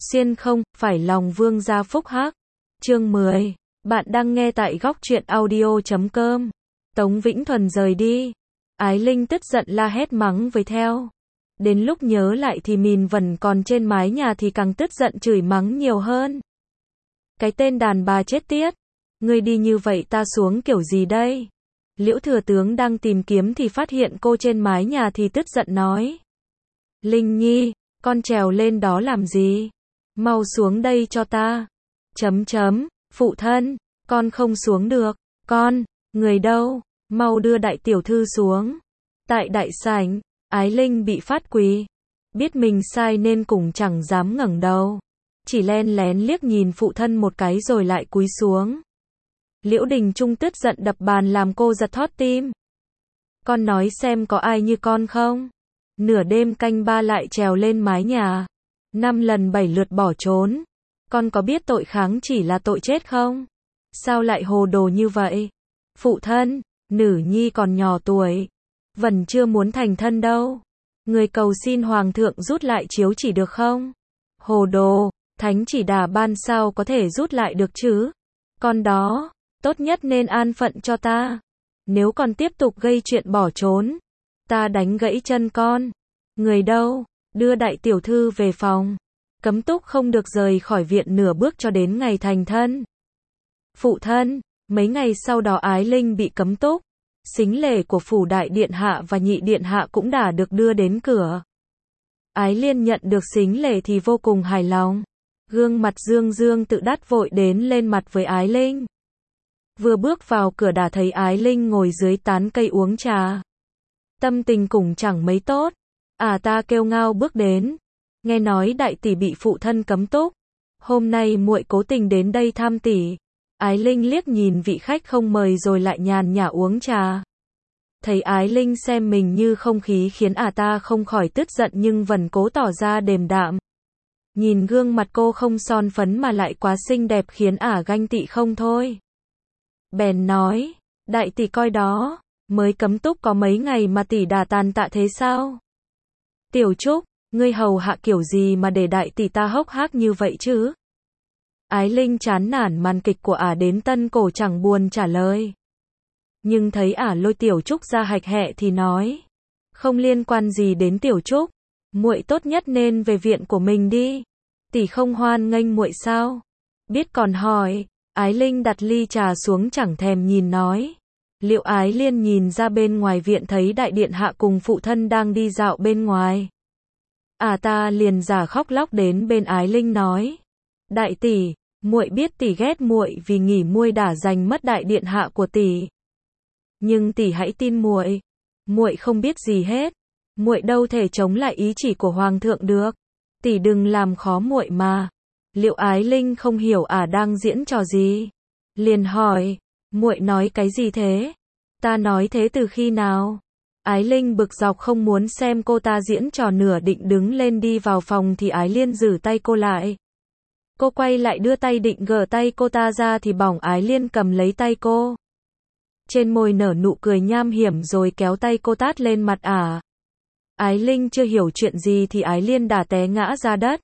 Xuyên không phải lòng vương gia phúc hắc. Chương 10. Bạn đang nghe tại góc truyện audio.com. Tống Vĩnh Thuần rời đi. Ái Linh tức giận la hét mắng với theo. Đến lúc nhớ lại thì mìn vẫn còn trên mái nhà thì càng tức giận chửi mắng nhiều hơn. Cái tên đàn bà chết tiết. Ngươi đi như vậy ta xuống kiểu gì đây? Liễu thừa tướng đang tìm kiếm thì phát hiện cô trên mái nhà thì tức giận nói. Linh Nhi, con trèo lên đó làm gì? Mau xuống đây cho ta. Phụ thân, con không xuống được. Con, người đâu? Mau đưa đại tiểu thư xuống. Tại đại sảnh, Ái Linh bị phát quỳ. Biết mình sai nên cũng chẳng dám ngẩng đầu. Chỉ len lén liếc nhìn phụ thân một cái rồi lại cúi xuống. Liễu Đình Trung tức giận đập bàn làm cô giật thót tim. Con nói xem có ai như con không? Nửa đêm canh ba lại trèo lên mái nhà. 5 lần 7 lượt bỏ trốn. Con có biết tội kháng chỉ là tội chết không? Sao lại hồ đồ như vậy? Phụ thân, nữ nhi còn nhỏ tuổi. Vẫn chưa muốn thành thân đâu. Người cầu xin hoàng thượng rút lại chiếu chỉ được không? Hồ đồ, thánh chỉ đà ban sao có thể rút lại được chứ? Con đó, tốt nhất nên an phận cho ta. Nếu còn tiếp tục gây chuyện bỏ trốn, ta đánh gãy chân con. Người đâu? Đưa đại tiểu thư về phòng. Cấm túc không được rời khỏi viện nửa bước cho đến ngày thành thân. Phụ thân, mấy ngày sau đó Ái Linh bị cấm túc. Sính lễ của phủ đại điện hạ và nhị điện hạ cũng đã được đưa đến cửa. Ái Liên nhận được sính lễ thì vô cùng hài lòng. Gương mặt dương dương tự đắc vội đến lên mặt với Ái Linh. Vừa bước vào cửa đã thấy Ái Linh ngồi dưới tán cây uống trà. Tâm tình cũng chẳng mấy tốt. Ta kêu ngao bước đến. Nghe nói đại tỷ bị phụ thân cấm túc. Hôm nay muội cố tình đến đây thăm tỷ. Ái Linh liếc nhìn vị khách không mời rồi lại nhàn nhã uống trà. Thấy Ái Linh xem mình như không khí khiến ta không khỏi tức giận nhưng vẫn cố tỏ ra điềm đạm. Nhìn gương mặt cô không son phấn mà lại quá xinh đẹp khiến ganh tị không thôi. Bèn nói, đại tỷ coi đó, mới cấm túc có mấy ngày mà tỷ đã tàn tạ thế sao? Tiểu Trúc, ngươi hầu hạ kiểu gì mà để đại tỷ ta hốc hác như vậy chứ? Ái Linh chán nản màn kịch của đến tân cổ chẳng buồn trả lời. Nhưng thấy lôi Tiểu Trúc ra hạch hẹ thì nói, không liên quan gì đến Tiểu Trúc, muội tốt nhất nên về viện của mình đi. Tỷ không hoan nghênh muội sao? Biết còn hỏi. Ái Linh đặt ly trà xuống chẳng thèm nhìn nói. Liệu Ái Liên nhìn ra bên ngoài viện thấy đại điện hạ cùng phụ thân đang đi dạo bên ngoài. Ta liền giả khóc lóc đến bên Ái Linh nói. Đại tỷ, muội biết tỷ ghét muội vì nghỉ muội đã giành mất đại điện hạ của tỷ. Nhưng tỷ hãy tin muội. Muội không biết gì hết. Muội đâu thể chống lại ý chỉ của hoàng thượng được. Tỷ đừng làm khó muội mà. Liệu Ái Linh không hiểu đang diễn trò gì? Liền hỏi, muội nói cái gì thế? Ta nói thế từ khi nào? Ái Linh bực dọc không muốn xem cô ta diễn trò nửa định đứng lên đi vào phòng thì Ái Liên giữ tay cô lại. Cô quay lại đưa tay định gỡ tay cô ta ra thì bỏng Ái Liên cầm lấy tay cô. Trên môi nở nụ cười nham hiểm rồi kéo tay cô tát lên mặt Ái Linh chưa hiểu chuyện gì thì Ái Liên đã té ngã ra đất.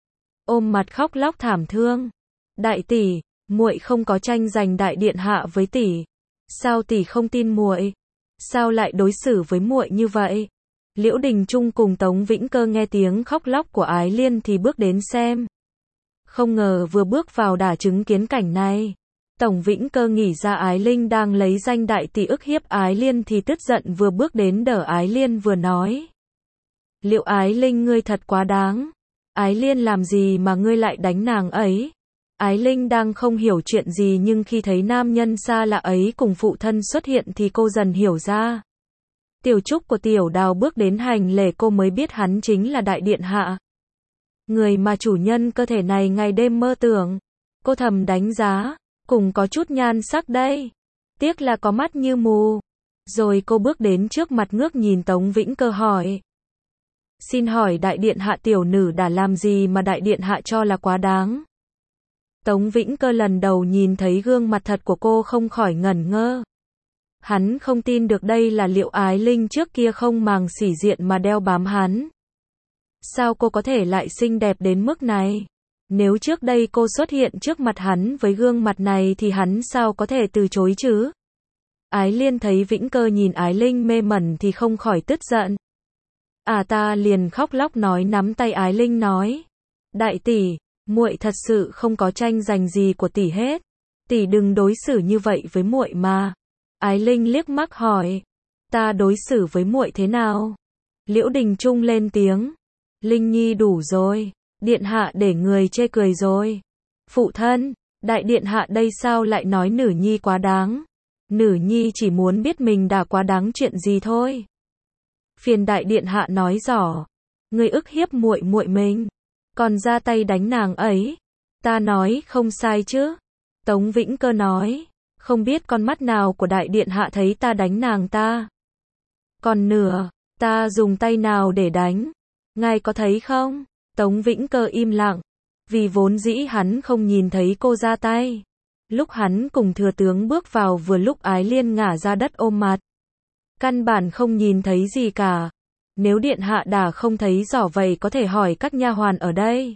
Ôm mặt khóc lóc thảm thương. Đại tỷ, muội không có tranh giành đại điện hạ với tỷ. Sao tỷ không tin muội? Sao lại đối xử với muội như vậy? Liễu Đình Trung cùng Tống Vĩnh Cơ nghe tiếng khóc lóc của Ái Liên thì bước đến xem. Không ngờ vừa bước vào đã chứng kiến cảnh này. Tổng Vĩnh Cơ nghĩ ra Ái Linh đang lấy danh đại tỷ ức hiếp Ái Liên thì tức giận vừa bước đến đỡ Ái Liên vừa nói. Liệu Ái Linh ngươi thật quá đáng. Ái Liên làm gì mà ngươi lại đánh nàng ấy? Ái Linh đang không hiểu chuyện gì nhưng khi thấy nam nhân xa lạ ấy cùng phụ thân xuất hiện thì cô dần hiểu ra. Tiểu Trúc của Tiểu Đào bước đến hành lễ cô mới biết hắn chính là đại điện hạ. Người mà chủ nhân cơ thể này ngày đêm mơ tưởng. Cô thầm đánh giá, cũng có chút nhan sắc đây. Tiếc là có mắt như mù. Rồi cô bước đến trước mặt ngước nhìn Tống Vĩnh Cơ hỏi. Xin hỏi đại điện hạ tiểu nữ đã làm gì mà đại điện hạ cho là quá đáng? Tống Vĩnh Cơ lần đầu nhìn thấy gương mặt thật của cô không khỏi ngẩn ngơ. Hắn không tin được đây là Liệu Ái Linh trước kia không màng sĩ diện mà đeo bám hắn. Sao cô có thể lại xinh đẹp đến mức này? Nếu trước đây cô xuất hiện trước mặt hắn với gương mặt này thì hắn sao có thể từ chối chứ? Ái Liên thấy Vĩnh Cơ nhìn Ái Linh mê mẩn thì không khỏi tức giận. Ta liền khóc lóc nắm tay Ái Linh nói. Đại tỷ, muội thật sự không có tranh giành gì của tỷ hết. Tỷ đừng đối xử như vậy với muội mà. Ái Linh liếc mắt hỏi. Ta đối xử với muội thế nào? Liễu Đình Trung lên tiếng. Linh Nhi đủ rồi. Điện hạ để người chê cười rồi. Phụ thân, đại điện hạ đây sao lại nói nữ nhi quá đáng? Nữ nhi chỉ muốn biết mình đã quá đáng chuyện gì thôi. Phiền đại điện hạ nói rõ. Người ức hiếp muội muội mình, còn ra tay đánh nàng ấy. Ta nói không sai chứ? Tống Vĩnh Cơ nói. Không biết con mắt nào của đại điện hạ thấy ta đánh nàng ta. Còn nữa, ta dùng tay nào để đánh? Ngài có thấy không? Tống Vĩnh Cơ im lặng. Vì vốn dĩ hắn không nhìn thấy cô ra tay. Lúc hắn cùng thừa tướng bước vào vừa lúc Ái Liên ngả ra đất ôm mặt. Căn bản không nhìn thấy gì cả. Nếu điện hạ đã không thấy rõ vậy có thể hỏi các nha hoàn ở đây.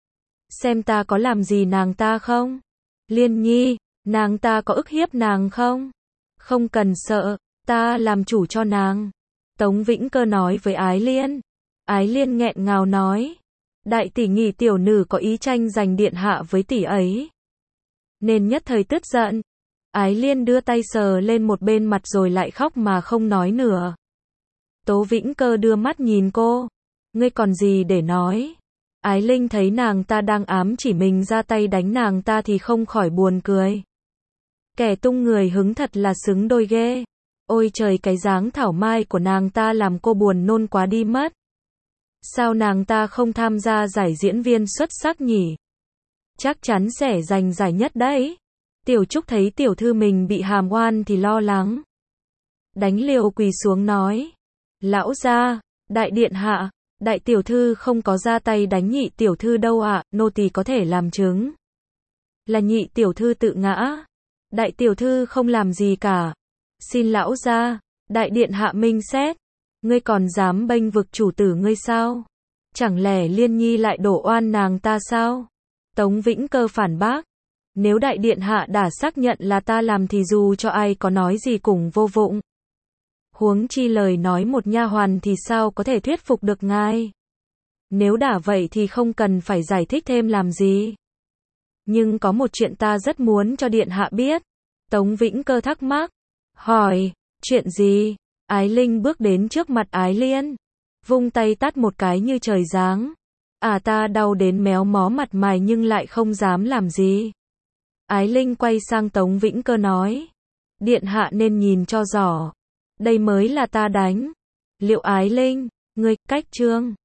Xem ta có làm gì nàng ta không? Liên Nhi, nàng ta có ức hiếp nàng không? Không cần sợ, ta làm chủ cho nàng. Tống Vĩnh Cơ nói với Ái Liên. Ái Liên nghẹn ngào nói. Đại tỷ nghĩ tiểu nữ có ý tranh giành điện hạ với tỷ ấy. Nên nhất thời tức giận. Ái Liên đưa tay sờ lên một bên mặt rồi lại khóc mà không nói nữa. Tố Vĩnh Cơ đưa mắt nhìn cô. Ngươi còn gì để nói? Ái Linh thấy nàng ta đang ám chỉ mình ra tay đánh nàng ta thì không khỏi buồn cười. Kẻ tung người hứng thật là xứng đôi ghê. Ôi trời, cái dáng thảo mai của nàng ta làm cô buồn nôn quá đi mất. Sao nàng ta không tham gia giải diễn viên xuất sắc nhỉ? Chắc chắn sẽ giành giải nhất đấy. Tiểu Trúc thấy tiểu thư mình bị hàm oan thì lo lắng. Đánh liều quỳ xuống nói. Lão gia, đại điện hạ, đại tiểu thư không có ra tay đánh nhị tiểu thư đâu ạ, nô tỳ có thể làm chứng. Là nhị tiểu thư tự ngã. Đại tiểu thư không làm gì cả. Xin lão gia, đại điện hạ minh xét. Ngươi còn dám bênh vực chủ tử ngươi sao? Chẳng lẽ Liên Nhi lại đổ oan nàng ta sao? Tống Vĩnh Cơ phản bác. Nếu đại điện hạ đã xác nhận là ta làm thì dù cho ai có nói gì cũng vô dụng. Huống chi lời nói một nha hoàn thì sao có thể thuyết phục được ngài? Nếu đã vậy thì không cần phải giải thích thêm làm gì. Nhưng có một chuyện ta rất muốn cho điện hạ biết. Tống Vĩnh Cơ thắc mắc. Hỏi, chuyện gì? Ái Linh bước đến trước mặt Ái Liên. Vung tay tát một cái như trời giáng. Ta đau đến méo mó mặt mày nhưng lại không dám làm gì. Ái Linh quay sang Tống Vĩnh Cơ nói. Điện hạ nên nhìn cho rõ. Đây mới là ta đánh. Liệu Ái Linh, ngươi, cách trương.